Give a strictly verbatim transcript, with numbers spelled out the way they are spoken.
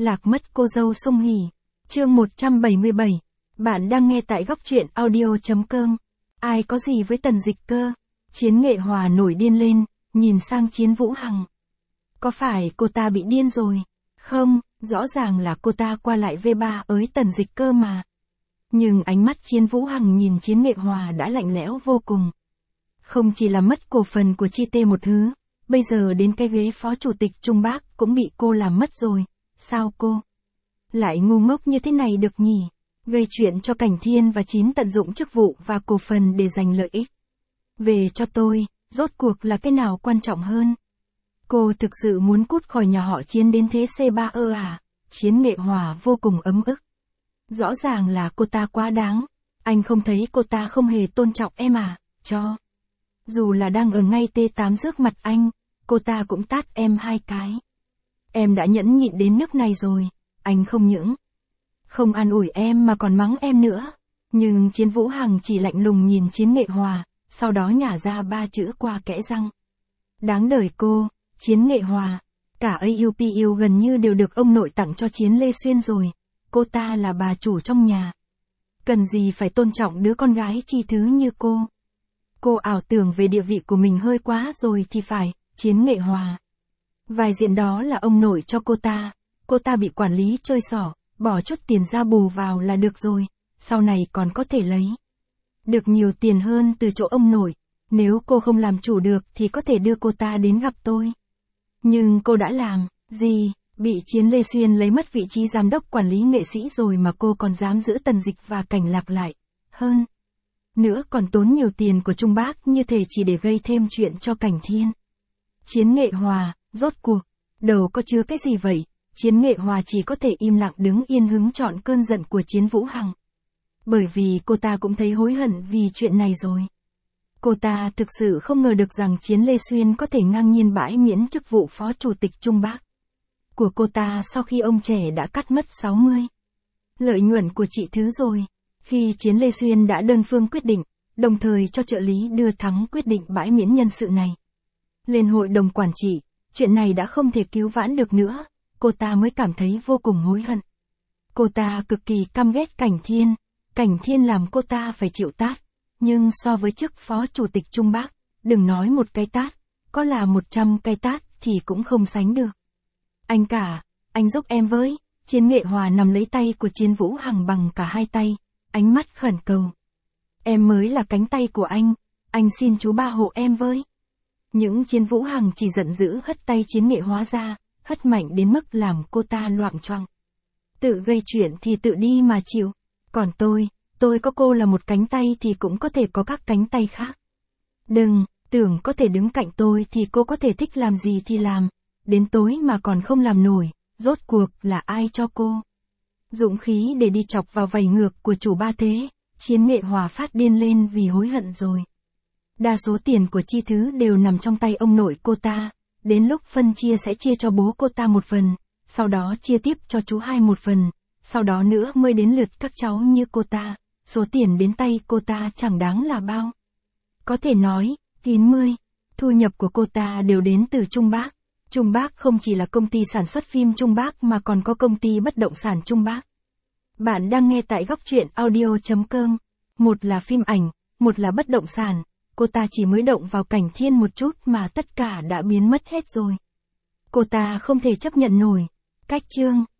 Lạc mất cô dâu Song Hỷ. Chương một trăm bảy mươi bảy. Bạn đang nghe tại góc truyện audio chấm com. Ai có gì với Tần Dịch Cơ? Chiến Nghệ Hòa nổi điên lên, nhìn sang Chiến Vũ Hằng. Có phải cô ta bị điên rồi? Không, rõ ràng là cô ta qua lại vê ba ới Tần Dịch Cơ mà. Nhưng ánh mắt Chiến Vũ Hằng nhìn Chiến Nghệ Hòa đã lạnh lẽo vô cùng. Không chỉ là mất cổ phần của Chi Tê một thứ, bây giờ đến cái ghế phó chủ tịch Trung Bác cũng bị cô làm mất rồi. Sao cô lại ngu ngốc như thế này được nhỉ? Gây chuyện cho Cảnh Thiên và Chín tận dụng chức vụ và cổ phần để giành lợi ích. Về cho tôi, rốt cuộc là cái nào quan trọng hơn? Cô thực sự muốn cút khỏi nhà họ Chiến đến thế xê ba ơ à? Chiến Nghệ Hòa vô cùng ấm ức. Rõ ràng là cô ta quá đáng. Anh không thấy cô ta không hề tôn trọng em à? Cho dù là đang ở ngay tê tám trước mặt anh, cô ta cũng tát em hai cái. Em đã nhẫn nhịn đến nước này rồi, anh không những không an ủi em mà còn mắng em nữa. Nhưng Chiến Vũ Hằng chỉ lạnh lùng nhìn Chiến Nghệ Hòa, sau đó nhả ra ba chữ qua kẽ răng. Đáng đời cô, Chiến Nghệ Hòa. Cả a u pê u gần như đều được ông nội tặng cho Chiến Lê Xuyên rồi. Cô ta là bà chủ trong nhà. Cần gì phải tôn trọng đứa con gái chi thứ như cô. Cô ảo tưởng về địa vị của mình hơi quá rồi thì phải, Chiến Nghệ Hòa. Vài diện đó là ông nội cho cô ta. Cô ta bị quản lý chơi xỏ, bỏ chút tiền ra bù vào là được rồi. Sau này còn có thể lấy được nhiều tiền hơn từ chỗ ông nội. Nếu cô không làm chủ được thì có thể đưa cô ta đến gặp tôi. Nhưng cô đã làm gì? Bị Chiến Lê Xuyên lấy mất vị trí giám đốc quản lý nghệ sĩ rồi mà cô còn dám giữ Tần Dịch và Cảnh Lạc lại. Hơn nữa còn tốn nhiều tiền của Trung Bác như thể chỉ để gây thêm chuyện cho Cảnh Thiên. Chiến Nghệ Hòa, rốt cuộc, đầu có chứa cái gì vậy? Chiến Nghệ Hòa chỉ có thể im lặng đứng yên hứng chọn cơn giận của Chiến Vũ Hằng. Bởi vì cô ta cũng thấy hối hận vì chuyện này rồi. Cô ta thực sự không ngờ được rằng Chiến Lê Xuyên có thể ngang nhiên bãi miễn chức vụ phó chủ tịch Trung Bác của cô ta sau khi ông trẻ đã cắt mất sáu mươi lợi nhuận của chị Thứ rồi. Khi Chiến Lê Xuyên đã đơn phương quyết định, đồng thời cho trợ lý đưa thắng quyết định bãi miễn nhân sự này lên hội đồng quản trị, chuyện này đã không thể cứu vãn được nữa, cô ta mới cảm thấy vô cùng hối hận. Cô ta cực kỳ căm ghét Cảnh Thiên, Cảnh Thiên làm cô ta phải chịu tát, nhưng so với chức phó chủ tịch Trung Bác, đừng nói một cái tát, có là một trăm cái tát thì cũng không sánh được. Anh cả, anh giúp em với. Chiến Nghệ Hòa nằm lấy tay của Chiến Vũ Hằng bằng cả hai tay, ánh mắt khẩn cầu. Em mới là cánh tay của anh, anh xin chú ba hộ em với. Những Chiến Vũ Hằng chỉ giận dữ hất tay Chiến Nghệ Hòa ra, hất mạnh đến mức làm cô ta loạng choạng. Tự gây chuyện thì tự đi mà chịu, còn tôi, tôi có cô là một cánh tay thì cũng có thể có các cánh tay khác. Đừng, tưởng có thể đứng cạnh tôi thì cô có thể thích làm gì thì làm, đến tối mà còn không làm nổi, rốt cuộc là ai cho cô dũng khí để đi chọc vào vảy ngược của chủ ba thế? Chiến Nghệ Hòa phát điên lên vì hối hận rồi. Đa số tiền của Chi Thứ đều nằm trong tay ông nội cô ta, đến lúc phân chia sẽ chia cho bố cô ta một phần, sau đó chia tiếp cho chú hai một phần, sau đó nữa mới đến lượt các cháu như cô ta, số tiền đến tay cô ta chẳng đáng là bao. Có thể nói, chín mươi, thu nhập của cô ta đều đến từ Trung Bác. Trung Bác không chỉ là công ty sản xuất phim Trung Bác mà còn có công ty bất động sản Trung Bác. Bạn đang nghe tại góc truyện audio chấm com. Một là phim ảnh, một là bất động sản. Cô ta chỉ mới động vào Cảnh Thiên một chút mà tất cả đã biến mất hết rồi. Cô ta không thể chấp nhận nổi. Cách chương